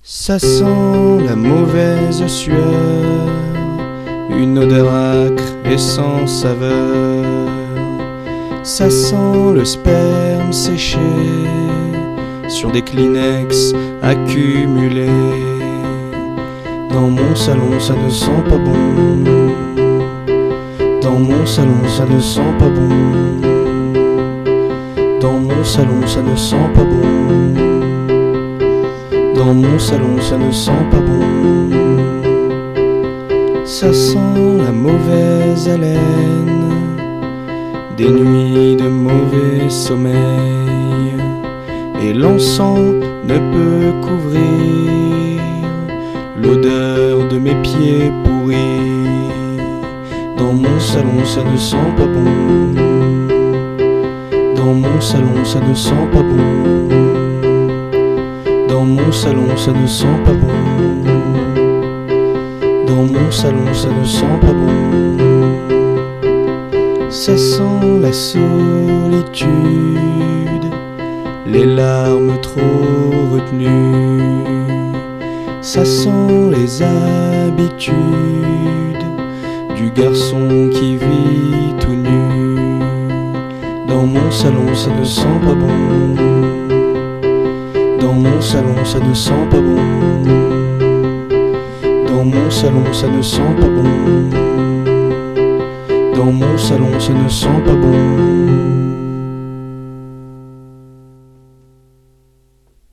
Ça sent la mauvaise sueur, une odeur âcre et sans saveur. Ça sent le sperme séché sur des Kleenex accumulés. Dans mon salon ça ne sent pas bon. Dans mon salon ça ne sent pas bon. Dans mon salon ça ne sent pas bon. Dans mon salon ça ne sent pas bon. Ça sent la mauvaise haleine des nuits de mauvais sommeil, et l'encens ne peut couvrir l'odeur de mes pieds pourris. Dans mon salon ça ne sent pas bon. Dans mon salon ça ne sent pas bon. Dans mon salon ça ne sent pas bon. Dans mon salon ça ne sent pas bon. Ça sent la solitude, les larmes trop retenues. Ça sent les habitudes du garçon qui vit tout nu. Dans mon salon ça ne sent pas bon. Dans mon salon ça ne sent pas bon. Dans mon salon ça ne sent pas bon. Dans mon salon ça ne sent pas bon.